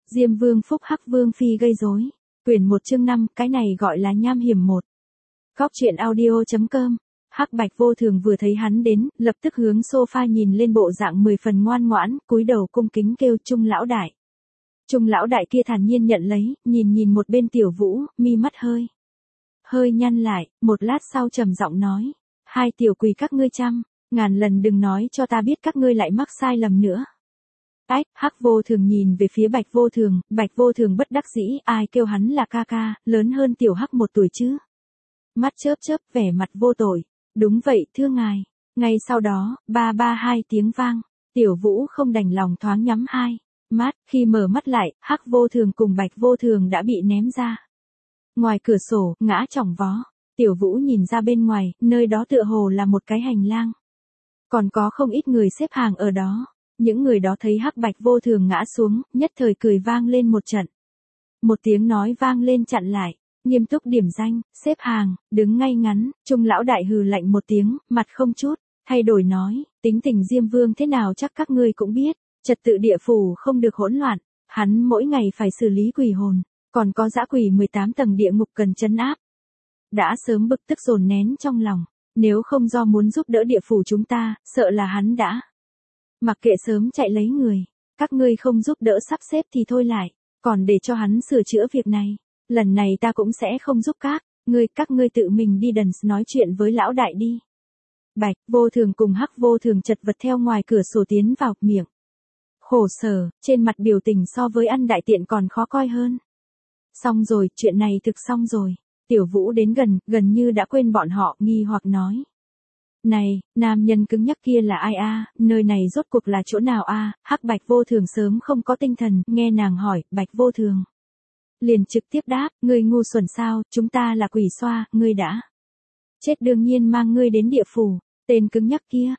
Diêm Vương phúc hắc Vương phi gây rối. Quyển 1 chương 5, cái này gọi là nham hiểm 1. Góc truyện audio.com. Hắc Bạch Vô Thường vừa thấy hắn đến, lập tức hướng sofa nhìn lên bộ dạng 10 phần ngoan ngoãn, cúi đầu cung kính kêu Trung lão đại. Trung lão đại kia thản nhiên nhận lấy, nhìn một bên Tiểu Vũ, mi mắt hơi nhăn lại, một lát sau trầm giọng nói: "Hai tiểu quỷ các ngươi ngàn lần đừng nói cho ta biết các ngươi lại mắc sai lầm nữa." Ách, Hắc Vô Thường nhìn về phía Bạch Vô Thường bất đắc dĩ, ai kêu hắn là ca ca, lớn hơn tiểu Hắc 1 tuổi chứ. Mắt chớp, vẻ mặt vô tội. Đúng vậy, thưa ngài. Ngay sau đó, ba hai tiếng vang, Tiểu Vũ không đành lòng thoáng nhắm hai mắt, khi mở mắt lại, Hắc Vô Thường cùng Bạch Vô Thường đã bị ném ra. Ngoài cửa sổ, ngã chỏng vó, Tiểu Vũ nhìn ra bên ngoài, nơi đó tựa hồ là một cái hành lang. Còn có không ít người xếp hàng ở đó. Những người đó thấy Hắc Bạch Vô Thường ngã xuống, nhất thời cười vang lên một trận. Một tiếng nói vang lên chặn lại, nghiêm túc điểm danh, xếp hàng, đứng ngay ngắn. Trung lão đại hừ lạnh một tiếng, mặt không chút thay đổi nói: "Tính tình Diêm Vương thế nào chắc các ngươi cũng biết, trật tự địa phủ không được hỗn loạn, hắn mỗi ngày phải xử lý quỷ hồn, còn có dã quỷ 18 tầng địa ngục cần trấn áp." Đã sớm bực tức dồn nén trong lòng, nếu không do muốn giúp đỡ địa phủ chúng ta, sợ là hắn đã mặc kệ sớm chạy lấy người. Các ngươi không giúp đỡ sắp xếp thì thôi lại, còn để cho hắn sửa chữa việc này. Lần này ta cũng sẽ không giúp các ngươi tự mình đi đần nói chuyện với lão đại đi. Bạch Vô Thường cùng Hắc Vô Thường chật vật theo ngoài cửa sổ tiến vào, miệng khổ sở, trên mặt biểu tình so với ăn đại tiện còn khó coi hơn. Xong rồi, chuyện này thực xong rồi. Tiểu Vũ đến gần như đã quên bọn họ, nghi hoặc nói: "Này, nam nhân cứng nhắc kia là ai a? Nơi này rốt cuộc là chỗ nào a?" Hắc Bạch Vô Thường sớm không có tinh thần, nghe nàng hỏi, Bạch Vô Thường liền trực tiếp đáp: "Ngươi ngu xuẩn sao, chúng ta là quỷ xoa, ngươi đã chết đương nhiên mang ngươi đến địa phủ." Tên cứng nhắc kia: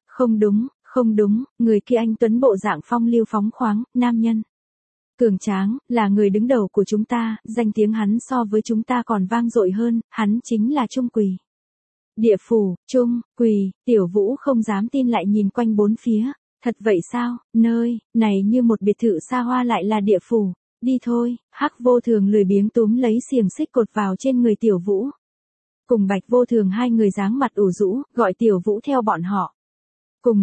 không đúng, người kia anh tuấn bộ dạng phong lưu phóng khoáng, nam nhân cường tráng, là người đứng đầu của chúng ta, danh tiếng hắn so với chúng ta còn vang dội hơn, hắn chính là Trung Quỷ. Địa phủ, Trung Quỷ. Tiểu Vũ không dám tin lại nhìn quanh bốn phía. Thật vậy sao? Nơi này như một biệt thự xa hoa lại là địa phủ. Đi thôi. Hắc Vô Thường lười biếng túm lấy xiềng xích cột vào trên người Tiểu Vũ. Cùng Bạch Vô Thường hai người dáng mặt ủ rũ, gọi Tiểu Vũ theo bọn họ. Cùng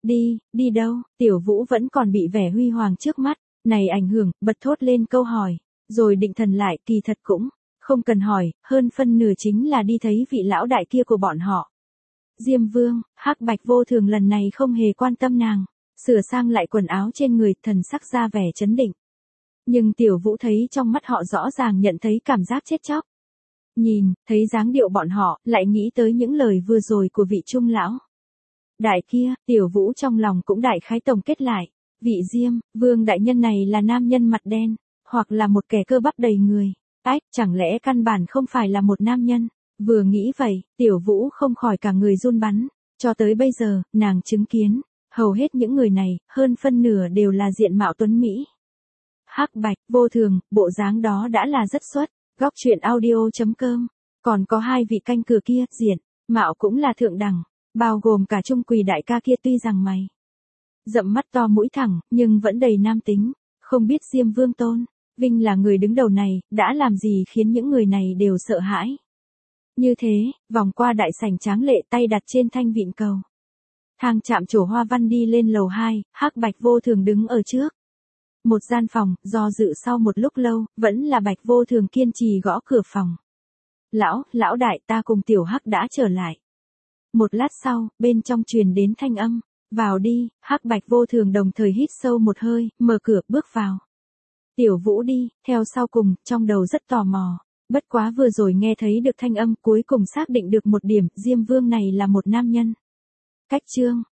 đi đâu? Tiểu Vũ vẫn còn bị vẻ huy hoàng trước mắt này ảnh hưởng, bật thốt lên câu hỏi, rồi định thần lại, kỳ thật cũng không cần hỏi, hơn phân nửa chính là đi thấy vị lão đại kia của bọn họ. Diêm Vương. Hắc Bạch Vô Thường lần này không hề quan tâm nàng, sửa sang lại quần áo trên người, thần sắc ra vẻ trấn định. Nhưng Tiểu Vũ thấy trong mắt họ rõ ràng nhận thấy cảm giác chết chóc. Nhìn, thấy dáng điệu bọn họ, lại nghĩ tới những lời vừa rồi của vị Trung lão đại kia, Tiểu Vũ trong lòng cũng đại khái tổng kết lại. Vị Diêm Vương đại nhân này là nam nhân mặt đen, hoặc là một kẻ cơ bắp đầy người. Ách, chẳng lẽ căn bản không phải là một nam nhân? Vừa nghĩ vậy, Tiểu Vũ không khỏi cả người run bắn. Cho tới bây giờ, nàng chứng kiến, hầu hết những người này, hơn phân nửa đều là diện mạo tuấn Mỹ. Hắc Bạch Vô Thường, bộ dáng đó đã là rất xuất. Góc truyện audio.com. Còn có hai vị canh cửa kia, diện mạo cũng là thượng đẳng, bao gồm cả Trung Quỷ đại ca kia, tuy rằng mày rậm mắt to mũi thẳng, nhưng vẫn đầy nam tính. Không biết Diêm Vương Tôn Vinh là người đứng đầu này, đã làm gì khiến những người này đều sợ hãi. Như thế, vòng qua đại sảnh tráng lệ, tay đặt trên thanh vịn cầu thang chạm trổ hoa văn đi lên lầu 2, Hắc Bạch Vô Thường đứng ở trước một gian phòng, do dự sau một lúc lâu, vẫn là Bạch Vô Thường kiên trì gõ cửa phòng. Lão đại, ta cùng tiểu Hắc đã trở lại." Một lát sau, bên trong truyền đến thanh âm: "Vào đi." Hắc Bạch Vô Thường đồng thời hít sâu một hơi, mở cửa, bước vào. Tiểu Vũ đi theo sau cùng, trong đầu rất tò mò. Bất quá vừa rồi nghe thấy được thanh âm, cuối cùng xác định được một điểm, Diêm Vương này là một nam nhân. Cách chương